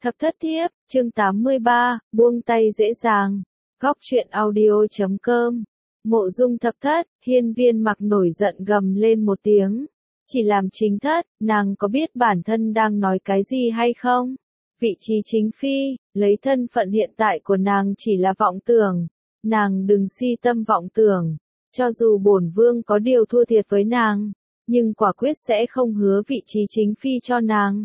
Thập thất thiếp, chương 83, buông tay dễ dàng. Góc truyện audio.com. Mộ Dung thập thất, Hiên Viên Mặc nổi giận gầm lên một tiếng. Chỉ làm chính thất, nàng có biết bản thân đang nói cái gì hay không? Vị trí chính phi, lấy thân phận hiện tại của nàng chỉ là vọng tưởng. Nàng đừng si tâm vọng tưởng. Cho dù bổn vương có điều thua thiệt với nàng, nhưng quả quyết sẽ không hứa vị trí chính phi cho nàng.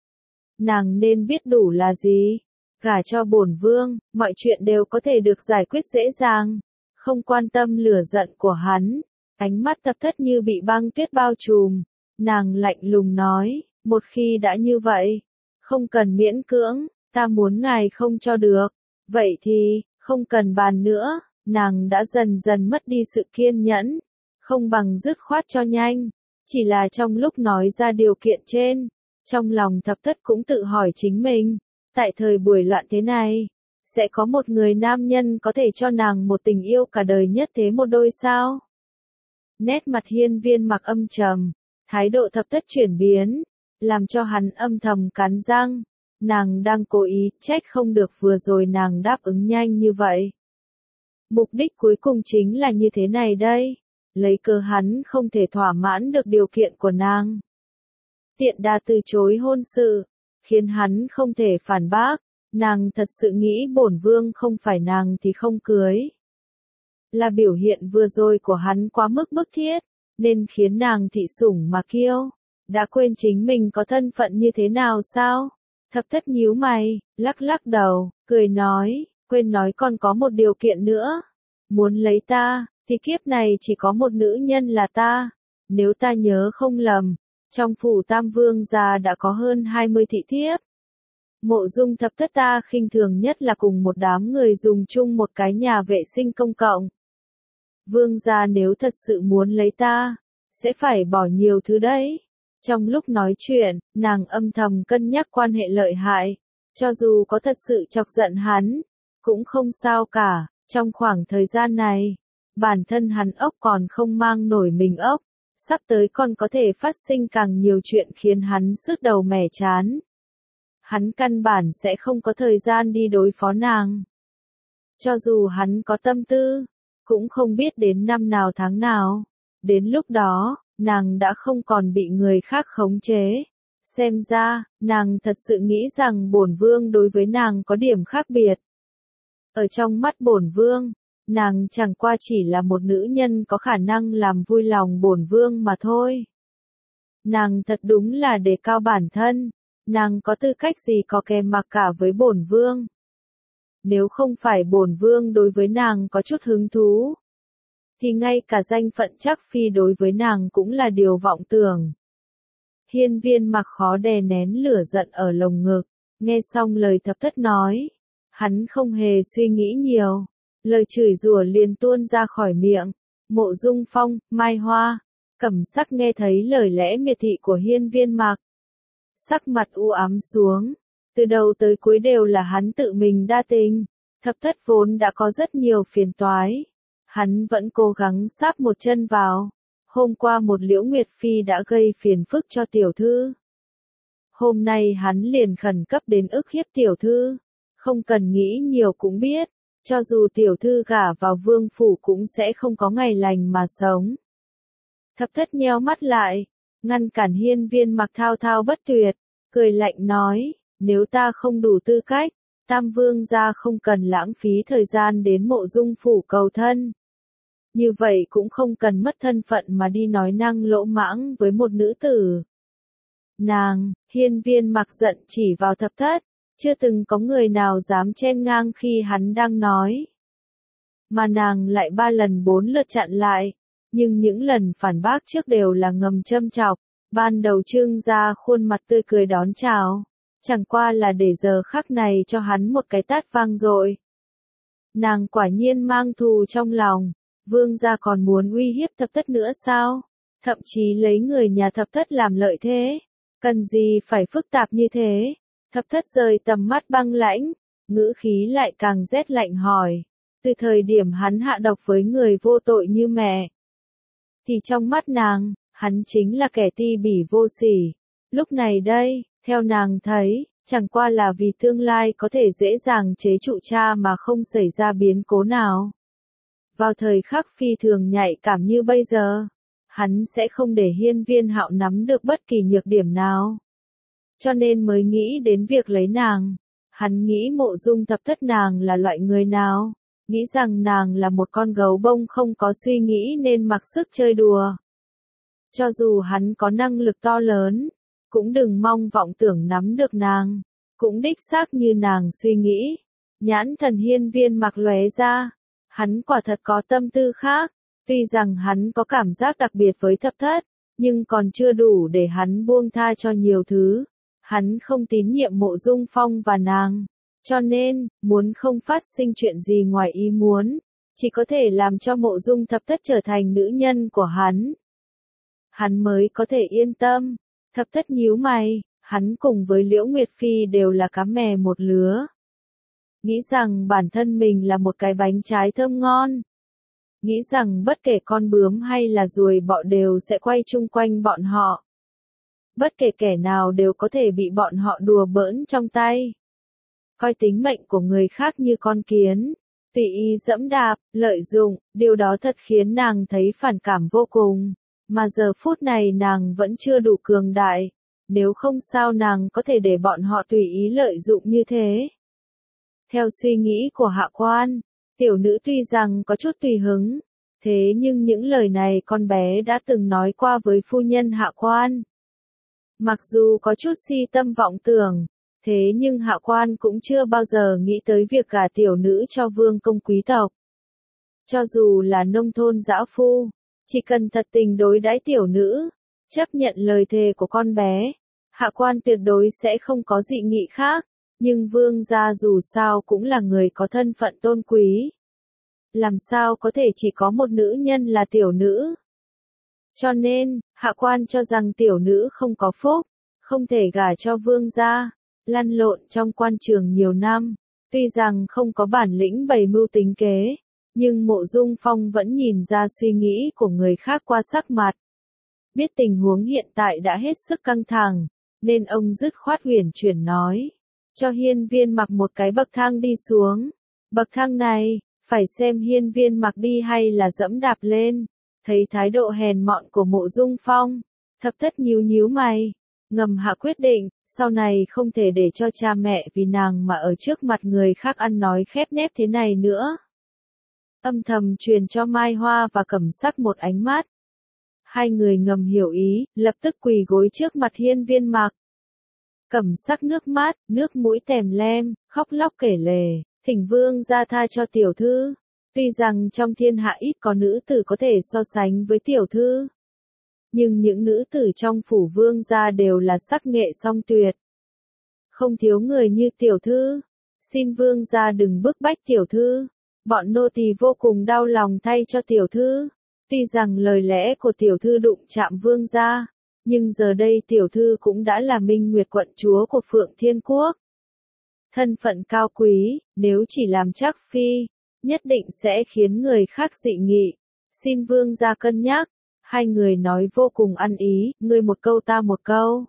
Nàng nên biết đủ là gì? Gả cho bổn vương, mọi chuyện đều có thể được giải quyết dễ dàng. Không quan tâm lửa giận của hắn. Ánh mắt thập thất như bị băng tuyết bao trùm. Nàng lạnh lùng nói, một khi đã như vậy, không cần miễn cưỡng, ta muốn ngài không cho được. Vậy thì, không cần bàn nữa. Nàng đã dần dần mất đi sự kiên nhẫn. Không bằng dứt khoát cho nhanh. Chỉ là trong lúc nói ra điều kiện trên, trong lòng thập thất cũng tự hỏi chính mình, tại thời buổi loạn thế này, sẽ có một người nam nhân có thể cho nàng một tình yêu cả đời nhất thế một đôi sao? Nét mặt Hiên Viên Mặc âm trầm, thái độ thập thất chuyển biến, làm cho hắn âm thầm cắn răng, nàng đang cố ý, trách không được vừa rồi nàng đáp ứng nhanh như vậy. Mục đích cuối cùng chính là như thế này đây, lấy cớ hắn không thể thỏa mãn được điều kiện của nàng. Tiện đà từ chối hôn sự, khiến hắn không thể phản bác, nàng thật sự nghĩ bổn vương không phải nàng thì không cưới. Là biểu hiện vừa rồi của hắn quá mức bức thiết, nên khiến nàng thị sủng mà kiêu, đã quên chính mình có thân phận như thế nào sao? Thập thất nhíu mày, lắc lắc đầu, cười nói, quên nói còn có một điều kiện nữa. Muốn lấy ta, thì kiếp này chỉ có một nữ nhân là ta. Nếu ta nhớ không lầm, trong phủ Tam Vương gia đã có hơn 20 thị thiếp. Mộ Dung thập thất ta khinh thường nhất là cùng một đám người dùng chung một cái nhà vệ sinh công cộng. Vương gia nếu thật sự muốn lấy ta, sẽ phải bỏ nhiều thứ đấy. Trong lúc nói chuyện, nàng âm thầm cân nhắc quan hệ lợi hại. Cho dù có thật sự chọc giận hắn, cũng không sao cả. Trong khoảng thời gian này, bản thân hắn ốc còn không mang nổi mình ốc. Sắp tới còn có thể phát sinh càng nhiều chuyện khiến hắn sứt đầu mẻ chán. Hắn căn bản sẽ không có thời gian đi đối phó nàng. Cho dù hắn có tâm tư, cũng không biết đến năm nào tháng nào. Đến lúc đó, nàng đã không còn bị người khác khống chế. Xem ra, nàng thật sự nghĩ rằng bổn vương đối với nàng có điểm khác biệt. Ở trong mắt bổn vương, nàng chẳng qua chỉ là một nữ nhân có khả năng làm vui lòng bổn vương mà thôi. Nàng thật đúng là đề cao bản thân, nàng có tư cách gì có kèm mặc cả với bổn vương. Nếu không phải bổn vương đối với nàng có chút hứng thú, thì ngay cả danh phận chắc phi đối với nàng cũng là điều vọng tưởng. Hiên Viên Mặc khó đè nén lửa giận ở lồng ngực, nghe xong lời thập thất nói, hắn không hề suy nghĩ nhiều. Lời chửi rủa liền tuôn ra khỏi miệng. Mộ Dung Phong, Mai Hoa, Cẩm Sắc nghe thấy lời lẽ miệt thị của Hiên Viên Mặc. Sắc mặt u ám xuống. Từ đầu tới cuối đều là hắn tự mình đa tình. Thập thất vốn đã có rất nhiều phiền toái. Hắn vẫn cố gắng sáp một chân vào. Hôm qua một Liễu Nguyệt Phi đã gây phiền phức cho tiểu thư. Hôm nay hắn liền khẩn cấp đến ức hiếp tiểu thư. Không cần nghĩ nhiều cũng biết. Cho dù tiểu thư gả vào vương phủ cũng sẽ không có ngày lành mà sống. Thập thất nheo mắt lại, ngăn cản Hiên Viên Mặc thao thao bất tuyệt, cười lạnh nói, nếu ta không đủ tư cách, Tam Vương gia không cần lãng phí thời gian đến Mộ Dung phủ cầu thân. Như vậy cũng không cần mất thân phận mà đi nói năng lỗ mãng với một nữ tử. Nàng, Hiên Viên Mặc giận chỉ vào thập thất. Chưa từng có người nào dám chen ngang khi hắn đang nói. Mà nàng lại 3 lần 4 lượt chặn lại. Nhưng những lần phản bác trước đều là ngầm châm chọc. Ban đầu trưng ra khuôn mặt tươi cười đón chào. Chẳng qua là để giờ khắc này cho hắn một cái tát vang dội. Nàng quả nhiên mang thù trong lòng. Vương gia còn muốn uy hiếp thập thất nữa sao? Thậm chí lấy người nhà thập thất làm lợi thế. Cần gì phải phức tạp như thế? Thập thất rời tầm mắt băng lãnh, ngữ khí lại càng rét lạnh hỏi. Từ thời điểm hắn hạ độc với người vô tội như mẹ, thì trong mắt nàng, hắn chính là kẻ ti bỉ vô sỉ. Lúc này đây, theo nàng thấy, Chẳng qua là vì tương lai có thể dễ dàng chế trụ cha mà không xảy ra biến cố nào. Vào thời khắc phi thường nhạy cảm như bây giờ, hắn sẽ không để Hiên Viên Hạo nắm được bất kỳ nhược điểm nào. Cho nên mới nghĩ đến việc lấy nàng. Hắn nghĩ Mộ Dung Thập Thất nàng là loại người nào, nghĩ rằng nàng là một con gấu bông không có suy nghĩ nên mặc sức chơi đùa. Cho dù hắn có năng lực to lớn, cũng đừng mong vọng tưởng nắm được nàng, cũng đích xác như nàng suy nghĩ. Nhãn thần Hiên Viên Mặc lóe ra, hắn quả thật có tâm tư khác, tuy rằng hắn có cảm giác đặc biệt với Thập Thất, nhưng còn chưa đủ để hắn buông tha cho nhiều thứ. Hắn không tín nhiệm Mộ Dung Phong và nàng, cho nên, muốn không phát sinh chuyện gì ngoài ý muốn, chỉ có thể làm cho Mộ Dung Thập Thất trở thành nữ nhân của hắn. Hắn mới có thể yên tâm. Thập Thất nhíu mày, hắn cùng với Liễu Nguyệt Phi đều là cá mè một lứa. Nghĩ rằng bản thân mình là một cái bánh trái thơm ngon. Nghĩ rằng bất kể con bướm hay là ruồi bọ đều sẽ quay chung quanh bọn họ. Bất kể kẻ nào đều có thể bị bọn họ đùa bỡn trong tay. Coi tính mệnh của người khác như con kiến, tùy ý dẫm đạp, lợi dụng, điều đó thật khiến nàng thấy phản cảm vô cùng. Mà giờ phút này nàng vẫn chưa đủ cường đại, nếu không sao nàng có thể để bọn họ tùy ý lợi dụng như thế. Theo suy nghĩ của Hạ Quan, tiểu nữ tuy rằng có chút tùy hứng, thế nhưng những lời này con bé đã từng nói qua với phu nhân Hạ Quan. Mặc dù có chút si tâm vọng tưởng, thế nhưng Hạ Quan cũng chưa bao giờ nghĩ tới việc gả tiểu nữ cho vương công quý tộc. Cho dù là nông thôn dã phu, chỉ cần thật tình đối đãi tiểu nữ, chấp nhận lời thề của con bé, Hạ Quan tuyệt đối sẽ không có dị nghị khác, nhưng vương gia dù sao cũng là người có thân phận tôn quý. Làm sao có thể chỉ có một nữ nhân là tiểu nữ? Cho nên, Hạ Quan cho rằng tiểu nữ không có phúc, không thể gả cho vương gia, lăn lộn trong quan trường nhiều năm, tuy rằng không có bản lĩnh bày mưu tính kế, nhưng Mộ Dung Phong vẫn nhìn ra suy nghĩ của người khác qua sắc mặt. Biết tình huống hiện tại đã hết sức căng thẳng, nên ông dứt khoát huyền chuyển nói, cho Hiên Viên Mặc một cái bậc thang đi xuống. Bậc thang này, phải xem Hiên Viên Mặc đi hay là dẫm đạp lên. Thấy thái độ hèn mọn của Mộ Dung Phong, Thập Thất nhíu mày, ngầm hạ quyết định, sau này không thể để cho cha mẹ vì nàng mà ở trước mặt người khác ăn nói khép nép thế này nữa. Âm thầm truyền cho Mai Hoa và Cẩm Sắc một ánh mắt. Hai người ngầm hiểu ý, lập tức quỳ gối trước mặt Hiên Viên Mặc. Cẩm Sắc nước mắt, nước mũi tèm lem, khóc lóc kể lể, thỉnh vương gia tha cho tiểu thư. Tuy rằng trong thiên hạ ít có nữ tử có thể so sánh với tiểu thư, nhưng những nữ tử trong phủ vương gia đều là sắc nghệ song tuyệt. Không thiếu người như tiểu thư, xin vương gia đừng bức bách tiểu thư, bọn nô tỳ vô cùng đau lòng thay cho tiểu thư. Tuy rằng lời lẽ của tiểu thư đụng chạm vương gia, nhưng giờ đây tiểu thư cũng đã là Minh Nguyệt quận chúa của Phượng Thiên Quốc. Thân phận cao quý, nếu chỉ làm trác phi, nhất định sẽ khiến người khác dị nghị. Xin vương gia cân nhắc. Hai người nói vô cùng ăn ý, ngươi một câu ta một câu.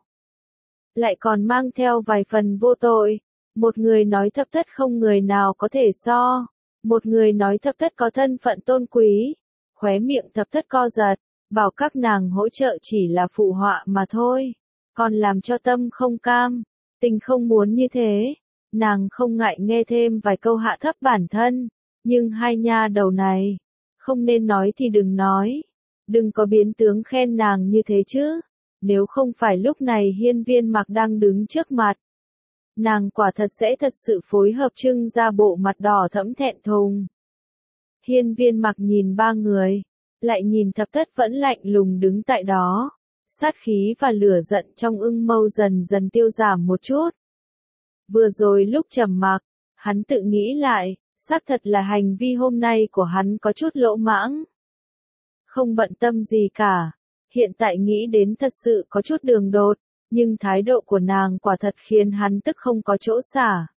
Lại còn mang theo vài phần vô tội. Một người nói Thập Thất không người nào có thể so. Một người nói Thập Thất có thân phận tôn quý. Khóe miệng Thập Thất co giật, bảo các nàng hỗ trợ chỉ là phụ họa mà thôi. Còn làm cho tâm không cam, tình không muốn như thế. Nàng không ngại nghe thêm vài câu hạ thấp bản thân. Nhưng hai nha đầu này, không nên nói thì đừng nói. Đừng có biến tướng khen nàng như thế chứ. Nếu không phải lúc này Hiên Viên Mặc đang đứng trước mặt, nàng quả thật sẽ thật sự phối hợp trưng ra bộ mặt đỏ thẫm thẹn thùng. Hiên Viên Mặc nhìn ba người, lại nhìn Thập Thất vẫn lạnh lùng đứng tại đó. Sát khí và lửa giận trong ưng mâu dần dần tiêu giảm một chút. Vừa rồi lúc trầm mặc, hắn tự nghĩ lại, xác thật là hành vi hôm nay của hắn có chút lỗ mãng. Không bận tâm gì cả, hiện tại nghĩ đến thật sự có chút đường đột, nhưng thái độ của nàng quả thật khiến hắn tức không có chỗ xả.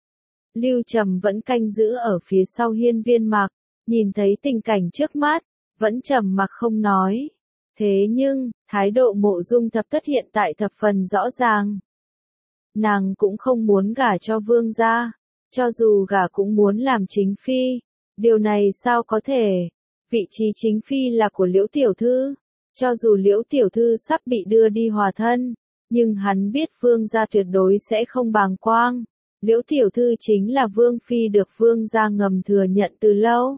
Lưu Trầm vẫn canh giữ ở phía sau Hiên Viên Mặc, nhìn thấy tình cảnh trước mắt, vẫn trầm mặc không nói. Thế nhưng, thái độ Mộ Dung Thập Thất hiện tại thập phần rõ ràng. nàng cũng không muốn gả cho vương gia, cho dù gả cũng muốn làm chính phi, điều này sao có thể, vị trí chính phi là của Liễu tiểu thư, cho dù Liễu tiểu thư sắp bị đưa đi hòa thân, nhưng hắn biết vương gia tuyệt đối sẽ không bàng quang, Liễu tiểu thư chính là vương phi được vương gia ngầm thừa nhận từ lâu.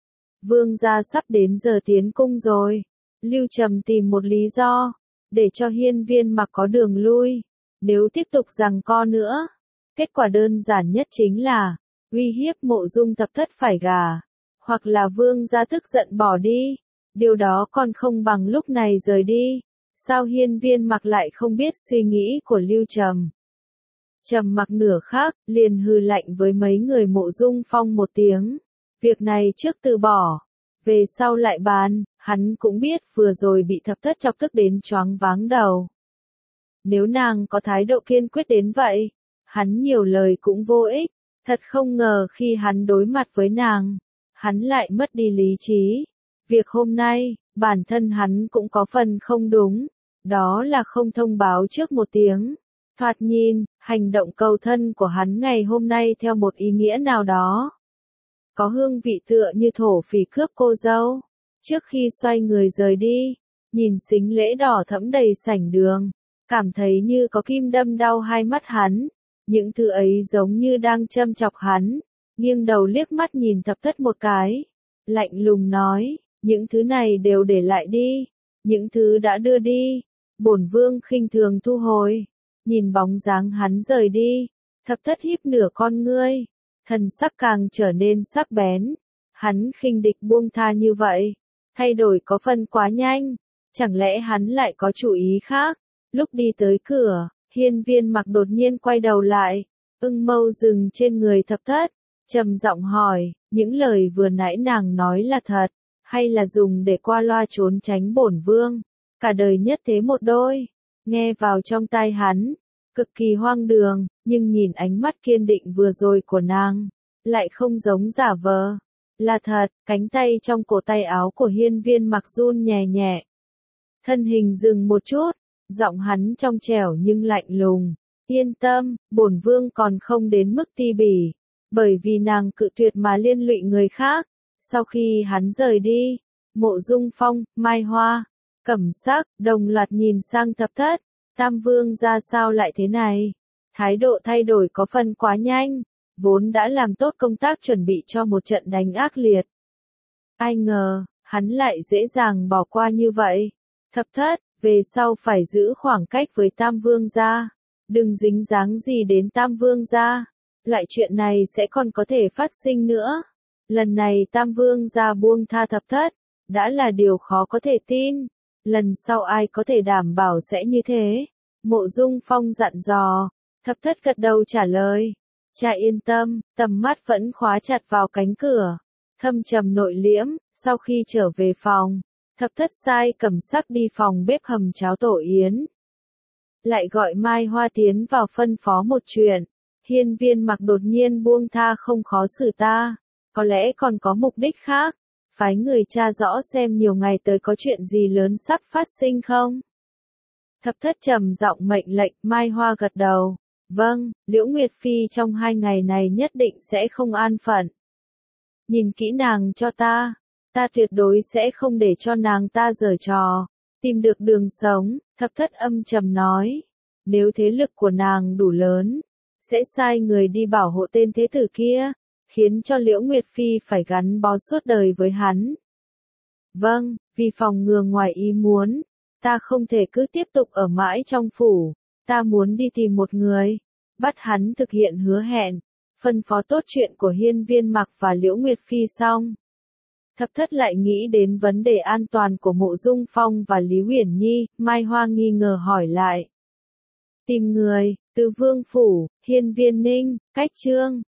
Vương gia sắp đến giờ tiến cung rồi, Lưu Trầm tìm một lý do, để cho Hiên Viên Mặc có đường lui, nếu tiếp tục giằng co nữa, kết quả đơn giản nhất chính là, uy hiếp Mộ Dung Thập Thất phải gả, hoặc là vương gia tức giận bỏ đi, điều đó còn không bằng lúc này rời đi, sao Hiên Viên Mặc lại không biết suy nghĩ của Lưu Trầm. Trầm mặc nửa khắc, liền hừ lạnh với mấy người Mộ Dung Phong một tiếng, việc này trước từ bỏ, về sau lại bàn, hắn cũng biết vừa rồi bị Thập Thất chọc tức đến choáng váng đầu. Nếu nàng có thái độ kiên quyết đến vậy, hắn nhiều lời cũng vô ích, thật không ngờ khi hắn đối mặt với nàng, hắn lại mất đi lý trí. Việc hôm nay, bản thân hắn cũng có phần không đúng, đó là không thông báo trước một tiếng. Thoạt nhìn, hành động cầu thân của hắn ngày hôm nay theo một ý nghĩa nào đó, có hương vị tựa như thổ phỉ cướp cô dâu. Trước khi xoay người rời đi, nhìn sính lễ đỏ thẫm đầy sảnh đường, cảm thấy như có kim đâm đau hai mắt hắn, những thứ ấy giống như đang châm chọc hắn, nghiêng đầu liếc mắt nhìn Thập Thất một cái, lạnh lùng nói, những thứ này đều để lại đi, những thứ đã đưa đi, bổn vương khinh thường thu hồi. Nhìn bóng dáng hắn rời đi, Thập Thất híp nửa con ngươi, thần sắc càng trở nên sắc bén, hắn khinh địch buông tha như vậy, thay đổi có phần quá nhanh, chẳng lẽ hắn lại có chủ ý khác. Lúc đi tới cửa, Hiên Viên Mặc đột nhiên quay đầu lại, ưng mâu dừng trên người Thập Thất, trầm giọng hỏi, những lời vừa nãy nàng nói là thật, hay là dùng để qua loa trốn tránh bổn vương, cả đời nhất thế một đôi. Nghe vào trong tai hắn, cực kỳ hoang đường, nhưng nhìn ánh mắt kiên định vừa rồi của nàng, lại không giống giả vờ. Là thật, cánh tay trong cổ tay áo của Hiên Viên Mặc run nhẹ nhẹ. Thân hình dừng một chút, giọng hắn trong trẻo nhưng lạnh lùng. Yên tâm, bổn vương còn không đến mức ti bỉ, bởi vì nàng cự tuyệt mà liên lụy người khác. Sau khi hắn rời đi, Mộ Dung Phong, Mai Hoa, Cẩm Sắc, đồng loạt nhìn sang Thập Thất. Tam vương ra sao lại thế này? Thái độ thay đổi có phần quá nhanh, vốn đã làm tốt công tác chuẩn bị cho một trận đánh ác liệt. Ai ngờ, hắn lại dễ dàng bỏ qua như vậy. Thập Thất, về sau phải giữ khoảng cách với Tam vương gia, đừng dính dáng gì đến Tam vương gia. Loại chuyện này sẽ còn có thể phát sinh nữa. Lần này Tam vương gia buông tha Thập Thất, đã là điều khó có thể tin. Lần sau ai có thể đảm bảo sẽ như thế? Mộ Dung Phong dặn dò. Thập Thất gật đầu trả lời. Cha yên tâm, tầm mắt vẫn khóa chặt vào cánh cửa. Thâm trầm nội liễm, sau khi trở về phòng, Thập Thất sai Cẩm Sắc đi phòng bếp hầm cháo tổ yến. Lại gọi Mai Hoa tiến vào phân phó một chuyện. Hiên Viên Mặc đột nhiên buông tha không khó xử ta, có lẽ còn có mục đích khác. Phái người tra rõ xem nhiều ngày tới có chuyện gì lớn sắp phát sinh không? Thập Thất trầm giọng mệnh lệnh, Mai Hoa gật đầu. Vâng, Liễu Nguyệt Phi trong 2 ngày này nhất định sẽ không an phận. Nhìn kỹ nàng cho ta tuyệt đối sẽ không để cho nàng ta giở trò, tìm được đường sống. Thập Thất âm trầm nói, nếu thế lực của nàng đủ lớn, sẽ sai người đi bảo hộ tên thế tử kia, khiến cho Liễu Nguyệt Phi phải gắn bó suốt đời với hắn. Vâng, vì phòng ngừa ngoài ý muốn, ta không thể cứ tiếp tục ở mãi trong phủ, ta muốn đi tìm một người, bắt hắn thực hiện hứa hẹn, phân phó tốt chuyện của Hiên Viên Mặc và Liễu Nguyệt Phi xong. Thập Thất lại nghĩ đến vấn đề an toàn của Mộ Dung Phong và Lý Uyển Nhi, Mai Hoa nghi ngờ hỏi lại. Tìm người, từ Vương Phủ, Hiên Viên Ninh, Cách Trương.